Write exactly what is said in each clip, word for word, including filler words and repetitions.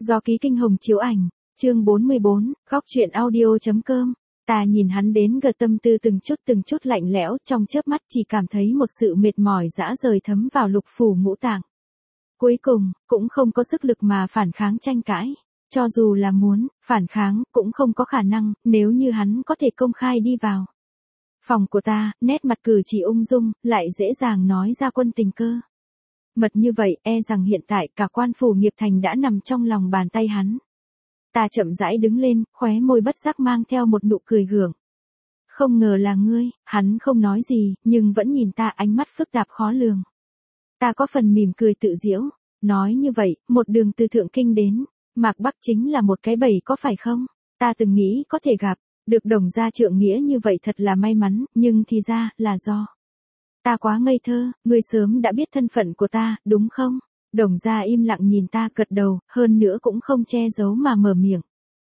Do ký Kinh Hồng chiếu ảnh, chương bốn mươi bốn, góc truyện audio.com. Ta nhìn hắn đến gật tâm tư từng chút từng chút lạnh lẽo, trong chớp mắt chỉ cảm thấy một sự mệt mỏi dã rời thấm vào lục phủ ngũ tạng. Cuối cùng, cũng không có sức lực mà phản kháng tranh cãi. Cho dù là muốn, phản kháng, cũng không có khả năng, nếu như hắn có thể công khai đi vào phòng của ta, nét mặt cử chỉ ung dung, lại dễ dàng nói ra quân tình cơ. Mật như vậy, e rằng hiện tại cả quan phủ nghiệp thành đã nằm trong lòng bàn tay hắn. Ta chậm rãi đứng lên, khóe môi bất giác mang theo một nụ cười gượng. Không ngờ là ngươi, hắn không nói gì, nhưng vẫn nhìn ta ánh mắt phức tạp khó lường. Ta có phần mỉm cười tự giễu, nói như vậy, một đường từ Thượng Kinh đến Mạc Bắc chính là một cái bẫy có phải không? Ta từng nghĩ có thể gặp được Đồng gia trượng nghĩa như vậy thật là may mắn, nhưng thì ra là do ta quá ngây thơ, ngươi sớm đã biết thân phận của ta, đúng không? Đồng gia im lặng nhìn ta gật đầu, hơn nữa cũng không che giấu mà mở miệng.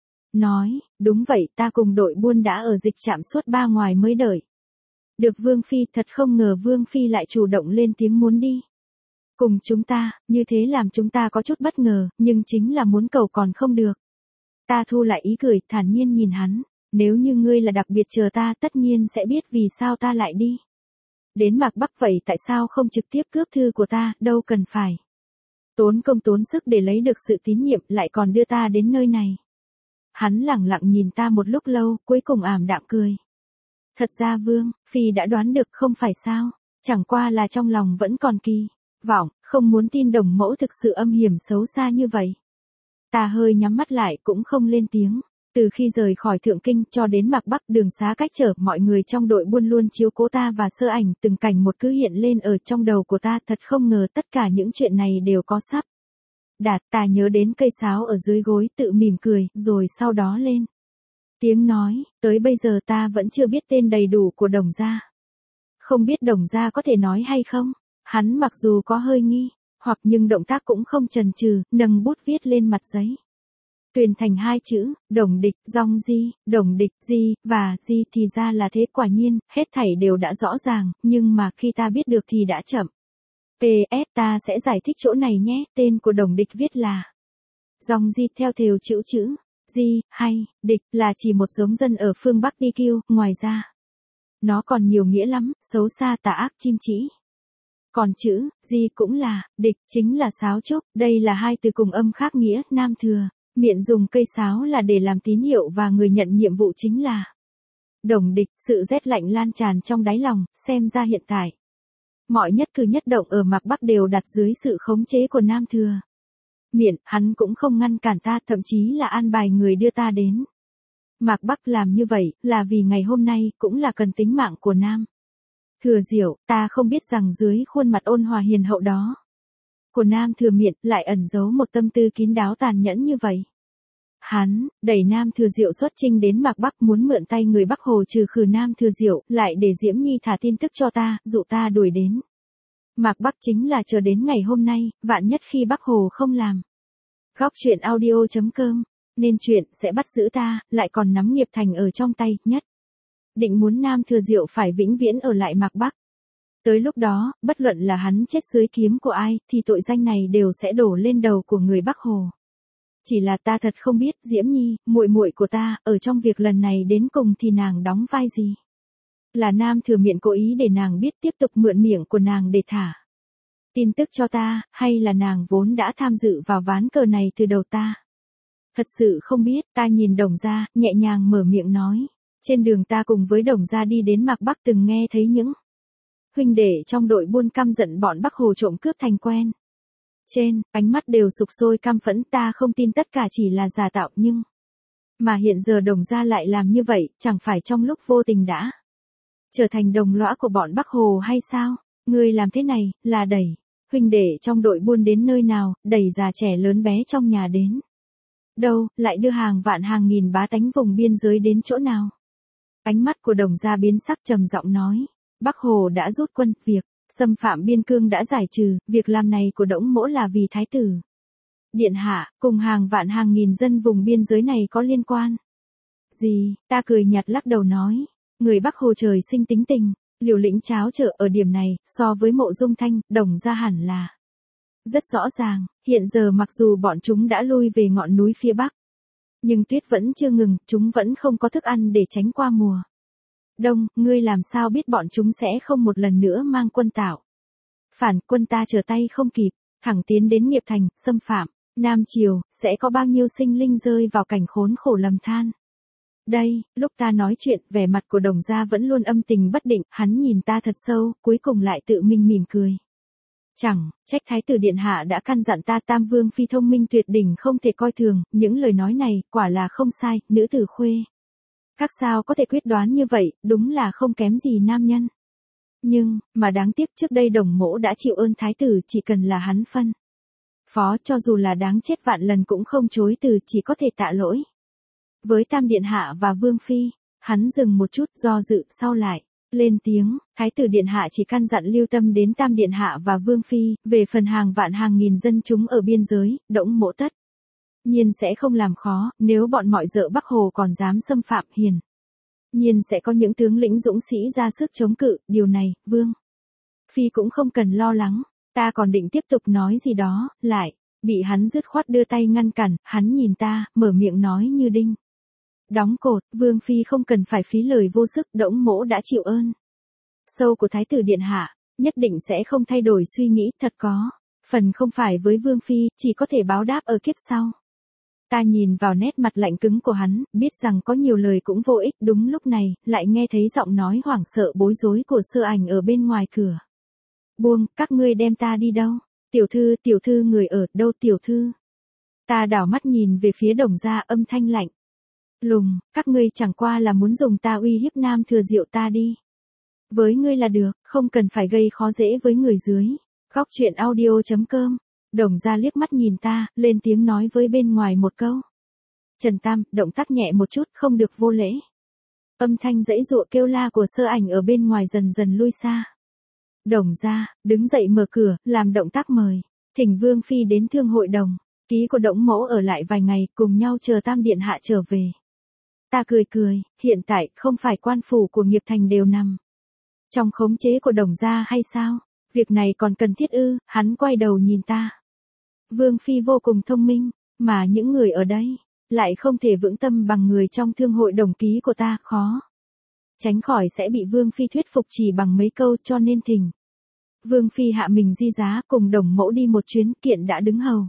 Nói, đúng vậy, ta cùng đội buôn đã ở dịch trạm suốt ba ngoài mới đợi được Vương Phi, thật không ngờ Vương Phi lại chủ động lên tiếng muốn đi cùng chúng ta, như thế làm chúng ta có chút bất ngờ, nhưng chính là muốn cầu còn không được. Ta thu lại ý cười, thản nhiên nhìn hắn, nếu như ngươi là đặc biệt chờ ta tất nhiên sẽ biết vì sao ta lại đi đến Mạc Bắc, vậy tại sao không trực tiếp cướp thư của ta, đâu cần phải tốn công tốn sức để lấy được sự tín nhiệm, lại còn đưa ta đến nơi này. Hắn lẳng lặng nhìn ta một lúc lâu, cuối cùng ảm đạm cười. Thật ra Vương Phi đã đoán được không phải sao, chẳng qua là trong lòng vẫn còn kỳ vọng, không muốn tin Đồng mẫu thực sự âm hiểm xấu xa như vậy. Ta hơi nhắm mắt lại cũng không lên tiếng. Từ khi rời khỏi Thượng Kinh cho đến Mạc Bắc, đường xá cách trở, mọi người trong đội buôn luôn chiếu cố ta và sơ ảnh, từng cảnh một cứ hiện lên ở trong đầu của ta, thật không ngờ tất cả những chuyện này đều có sắp đạt. Ta nhớ đến cây sáo ở dưới gối, tự mỉm cười, rồi sau đó lên tiếng nói, tới bây giờ ta vẫn chưa biết tên đầy đủ của Đồng gia. Không biết Đồng gia có thể nói hay không? Hắn mặc dù có hơi nghi hoặc nhưng động tác cũng không chần chừ, nâng bút viết lên mặt giấy. Tuyền thành hai chữ, Đồng địch, dong di, Đồng địch, di, và di, thì ra là thế. Quả nhiên, hết thảy đều đã rõ ràng, nhưng mà khi ta biết được thì đã chậm. pê ét ta sẽ giải thích chỗ này nhé, tên của Đồng địch viết là dong di theo thều chữ chữ, di, hay, địch, là chỉ một giống dân ở phương Bắc đi kiêu, ngoài ra nó còn nhiều nghĩa lắm, xấu xa tà ác chim chỉ. Còn chữ, di cũng là, địch, chính là sáo trúc, đây là hai từ cùng âm khác nghĩa, nam thừa. Miệng dùng cây sáo là để làm tín hiệu và người nhận nhiệm vụ chính là Đồng địch. Sự rét lạnh lan tràn trong đáy lòng, xem ra hiện tại mọi nhất cử nhất động ở Mạc Bắc đều đặt dưới sự khống chế của nam thừa. Miệng, hắn cũng không ngăn cản ta, thậm chí là an bài người đưa ta đến Mạc Bắc. Làm như vậy, là vì ngày hôm nay, cũng là cần tính mạng của nam thừa Diệu. Ta không biết rằng dưới khuôn mặt ôn hòa hiền hậu đó của nam thừa Miện lại ẩn giấu một tâm tư kín đáo tàn nhẫn như vậy. Hắn đẩy nam thừa Diệu xuất chinh đến Mạc Bắc, muốn mượn tay người Bắc Hồ trừ khử nam thừa Diệu, lại để Diễm Nhi thả tin tức cho ta, dụ ta đuổi đến Mạc Bắc, chính là chờ đến ngày hôm nay, vạn nhất khi Bắc Hồ không làm góc truyện audio.com nên chuyện sẽ bắt giữ ta, lại còn nắm nghiệp thành ở trong tay, nhất định muốn nam thừa Diệu phải vĩnh viễn ở lại Mạc Bắc. Tới lúc đó, bất luận là hắn chết dưới kiếm của ai, thì tội danh này đều sẽ đổ lên đầu của người Bắc Hồ. Chỉ là ta thật không biết, Diễm Nhi, muội muội của ta, ở trong việc lần này đến cùng thì nàng đóng vai gì? Là nam thừa Miện cố ý để nàng biết, tiếp tục mượn miệng của nàng để thả tin tức cho ta, hay là nàng vốn đã tham dự vào ván cờ này từ đầu? Ta thật sự không biết. Ta nhìn Đồng gia, nhẹ nhàng mở miệng nói. Trên đường ta cùng với Đồng gia đi đến Mạc Bắc, từng nghe thấy những huynh đệ trong đội buôn căm giận bọn Bắc Hồ trộm cướp thành quen trên, ánh mắt đều sục sôi căm phẫn. Ta không tin tất cả chỉ là giả tạo, nhưng mà hiện giờ Đồng gia lại làm như vậy, chẳng phải trong lúc vô tình đã trở thành đồng lõa của bọn Bắc Hồ hay sao? Ngươi làm thế này, là đẩy huynh đệ trong đội buôn đến nơi nào, đẩy già trẻ lớn bé trong nhà đến đâu, lại đưa hàng vạn hàng nghìn bá tánh vùng biên giới đến chỗ nào? Ánh mắt của Đồng gia biến sắc, trầm giọng nói. Bắc Hồ đã rút quân, việc xâm phạm biên cương đã giải trừ, việc làm này của Đổng mỗ là vì Thái tử điện hạ, cùng hàng vạn hàng nghìn dân vùng biên giới này có liên quan gì? Ta cười nhạt lắc đầu nói, người Bắc Hồ trời sinh tính tình liều lĩnh cháo trở, ở điểm này, so với Mộ Dung Thanh, Đồng gia hẳn là Rất rõ ràng, hiện giờ mặc dù bọn chúng đã lui về ngọn núi phía bắc, nhưng tuyết vẫn chưa ngừng, chúng vẫn không có thức ăn để tránh qua mùa đông. Ngươi làm sao biết bọn chúng sẽ không một lần nữa mang quân tạo phản? Quân ta trở tay không kịp, thẳng tiến đến Nghiệp Thành, xâm phạm Nam Triều, sẽ có bao nhiêu sinh linh rơi vào cảnh khốn khổ lầm than. Đây, lúc ta nói chuyện, vẻ mặt của Đồng Gia vẫn luôn âm tình bất định, hắn nhìn ta thật sâu, cuối cùng lại tự mình mỉm cười. Chẳng trách Thái tử điện hạ đã căn dặn ta, Tam Vương phi thông minh tuyệt đỉnh không thể coi thường, những lời nói này, quả là không sai, nữ tử Khuê các sao có thể quyết đoán như vậy, đúng là không kém gì nam nhân. Nhưng, mà đáng tiếc trước đây Đồng Mỗ đã chịu ơn Thái tử, chỉ cần là hắn phân phó, cho dù là đáng chết vạn lần cũng không chối từ, chỉ có thể tạ lỗi với Tam điện hạ và Vương phi. Hắn dừng một chút, do dự, sau lại lên tiếng, Thái tử điện hạ chỉ căn dặn lưu tâm đến Tam điện hạ và Vương phi, về phần hàng vạn hàng nghìn dân chúng ở biên giới, Đổng Mỗ tất nhiên sẽ không làm khó. Nếu bọn mọi dợ Bắc Hồ còn dám xâm phạm, hiển nhiên sẽ có những tướng lĩnh dũng sĩ ra sức chống cự, điều này, Vương phi cũng không cần lo lắng. Ta còn định tiếp tục nói gì đó, lại bị hắn dứt khoát đưa tay ngăn cản. Hắn nhìn ta, mở miệng nói như đinh đóng cột, Vương phi không cần phải phí lời vô sức, Đổng Mỗ đã chịu ơn sâu của Thái tử điện hạ, nhất định sẽ không thay đổi suy nghĩ. Thật có phần không phải với Vương phi, chỉ có thể báo đáp ở kiếp sau. Ta nhìn vào nét mặt lạnh cứng của hắn, biết rằng có nhiều lời cũng vô ích. Đúng lúc này, lại nghe thấy giọng nói hoảng sợ bối rối của Sơ Ảnh ở bên ngoài cửa. Buông, các ngươi đem ta đi đâu? Tiểu thư, tiểu thư người ở đâu tiểu thư? Ta đảo mắt nhìn về phía Đồng Gia, âm thanh lạnh lùng, các ngươi chẳng qua là muốn dùng ta uy hiếp Nam Thừa Diệu ta đi với ngươi là được, không cần phải gây khó dễ với người dưới. Góc truyện audio chấm com. Đồng Gia liếc mắt nhìn ta, lên tiếng nói với bên ngoài một câu. Trần Tam, động tác nhẹ một chút, không được vô lễ. Âm thanh dãy dụa kêu la của Sơ Ảnh ở bên ngoài dần dần lui xa. Đồng Gia đứng dậy mở cửa, làm động tác mời thỉnh Vương phi đến Thương hội đồng ký của Đổng Mỗ ở lại vài ngày, cùng nhau chờ Tam điện hạ trở về. Ta cười cười, hiện tại không phải quan phủ của Nghiệp Thành đều nằm trong khống chế của Đồng Gia hay sao? Việc này còn cần thiết ư? Hắn quay đầu nhìn ta. Vương phi vô cùng thông minh, mà những người ở đây lại không thể vững tâm bằng người trong Thương hội đồng ký của ta, khó tránh khỏi sẽ bị Vương phi thuyết phục chỉ bằng mấy câu, cho nên thỉnh Vương phi hạ mình di giá, cùng Đồng Mỗ đi một chuyến. Kiện đã đứng hầu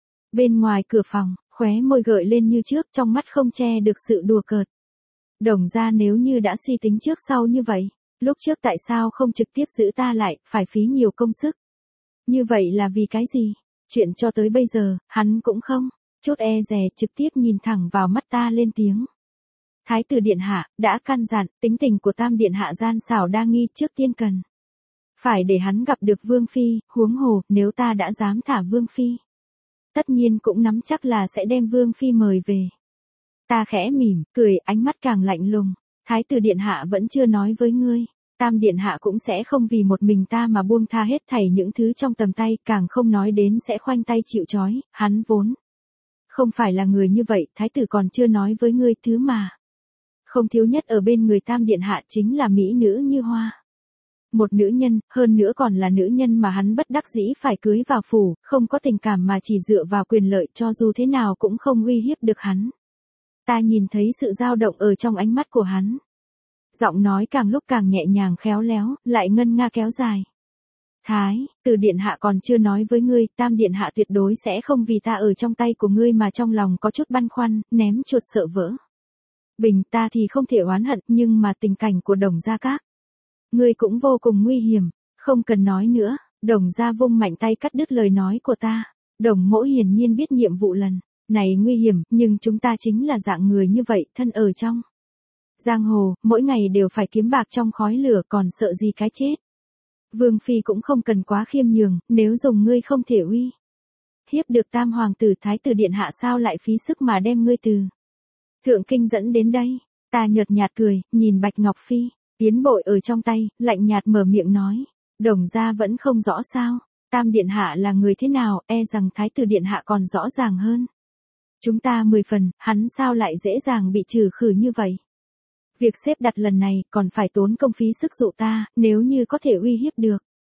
bên ngoài cửa phòng, khóe môi gợi lên như trước, trong mắt không che được sự đùa cợt. Đồng Gia nếu như đã suy tính trước sau như vậy, lúc trước tại sao không trực tiếp giữ ta lại, phải phí nhiều công sức như vậy là vì cái gì? Chuyện cho tới bây giờ, hắn cũng không chút e dè, trực tiếp nhìn thẳng vào mắt ta lên tiếng. Thái tử điện hạ đã căn dặn, tính tình của Tam điện hạ gian xảo đa nghi, trước tiên cần phải để hắn gặp được Vương phi. Huống hồ, nếu ta đã dám thả Vương phi, tất nhiên cũng nắm chắc là sẽ đem Vương phi mời về. Ta khẽ mỉm cười, ánh mắt càng lạnh lùng. Thái tử điện hạ vẫn chưa nói với ngươi, Tam điện hạ cũng sẽ không vì một mình ta mà buông tha hết thảy những thứ trong tầm tay, càng không nói đến sẽ khoanh tay chịu trói. Hắn vốn không phải là người như vậy. Thái tử còn chưa nói với ngươi, thứ mà không thiếu nhất ở bên người Tam điện hạ chính là mỹ nữ như hoa. Một nữ nhân, hơn nữa còn là nữ nhân mà hắn bất đắc dĩ phải cưới vào phủ, không có tình cảm mà chỉ dựa vào quyền lợi, cho dù thế nào cũng không uy hiếp được hắn. Ta nhìn thấy sự dao động ở trong ánh mắt của hắn. Giọng nói càng lúc càng nhẹ nhàng khéo léo, lại ngân nga kéo dài. Thái tử điện hạ còn chưa nói với ngươi, Tam điện hạ tuyệt đối sẽ không vì ta ở trong tay của ngươi mà trong lòng có chút băn khoăn, ném chuột sợ vỡ bình. Ta thì không thể oán hận, nhưng mà tình cảnh của Đồng Gia các ngươi cũng vô cùng nguy hiểm, không cần nói nữa. Đồng Gia vung mạnh tay cắt đứt lời nói của ta. Đồng Mỗ hiển nhiên biết nhiệm vụ lần này nguy hiểm, nhưng chúng ta chính là dạng người như vậy, thân ở trong giang hồ, mỗi ngày đều phải kiếm bạc trong khói lửa, còn sợ gì cái chết. Vương phi cũng không cần quá khiêm nhường, nếu dùng ngươi không thể uy hiếp được Tam hoàng tử. Thái tử điện hạ sao lại phí sức mà đem ngươi từ Thượng Kinh dẫn đến đây? Ta nhợt nhạt cười, nhìn Bạch Ngọc Phi tiến bội ở trong tay, lạnh nhạt mở miệng nói. Đồng Gia vẫn không rõ sao? Tam điện hạ là người thế nào, e rằng Thái tử điện hạ còn rõ ràng hơn chúng ta mười phần. Hắn sao lại dễ dàng bị trừ khử như vậy? Việc xếp đặt lần này còn phải tốn công phí sức dụ ta, nếu như có thể uy hiếp được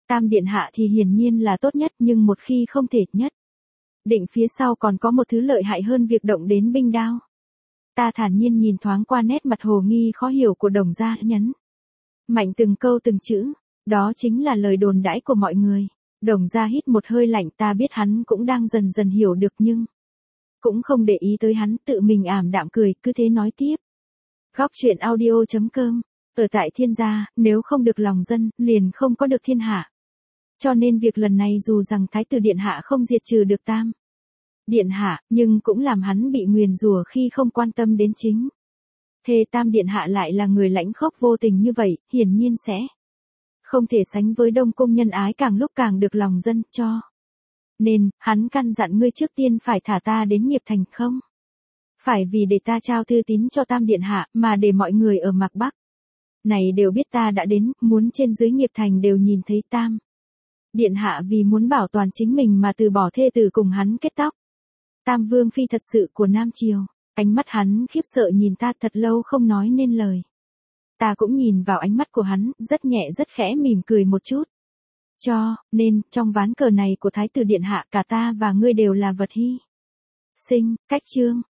Tam điện hạ thì hiển nhiên là tốt nhất, nhưng một khi không thể nhất định phía sau còn có một thứ lợi hại hơn việc động đến binh đao. Ta thản nhiên nhìn thoáng qua nét mặt hồ nghi khó hiểu của Đồng gia, nhấn mạnh từng câu từng chữ, đó chính là lời đồn đãi của mọi người. Đồng gia hít một hơi lạnh, ta biết hắn cũng đang dần dần hiểu được nhưng cũng không để ý tới hắn, tự mình ảm đạm cười, cứ thế nói tiếp. Góc truyện audio chấm com. Ở tại thiên gia, nếu không được lòng dân, liền không có được thiên hạ. Cho nên việc lần này dù rằng thái tử điện hạ không diệt trừ được Tam điện hạ, nhưng cũng làm hắn bị nguyền rủa khi không quan tâm đến chính thê Tam điện hạ lại là người lãnh khốc vô tình như vậy, hiển nhiên sẽ không thể sánh với Đông cung nhân ái càng lúc càng được lòng dân, cho nên hắn căn dặn ngươi trước tiên phải thả ta đến Nghiệp Thành, không phải vì để ta trao thư tín cho Tam điện hạ, mà để mọi người ở Mạc Bắc này đều biết ta đã đến, muốn trên dưới Nghiệp Thành đều nhìn thấy Tam điện hạ vì muốn bảo toàn chính mình mà từ bỏ thê tử cùng hắn kết tóc. Tam vương phi thật sự của Nam Triều. Ánh mắt hắn khiếp sợ nhìn ta thật lâu không nói nên lời. Ta cũng nhìn vào ánh mắt của hắn, rất nhẹ rất khẽ mỉm cười một chút. Cho nên, trong ván cờ này của Thái tử điện hạ, cả ta và ngươi đều là vật hy sinh. Cách chương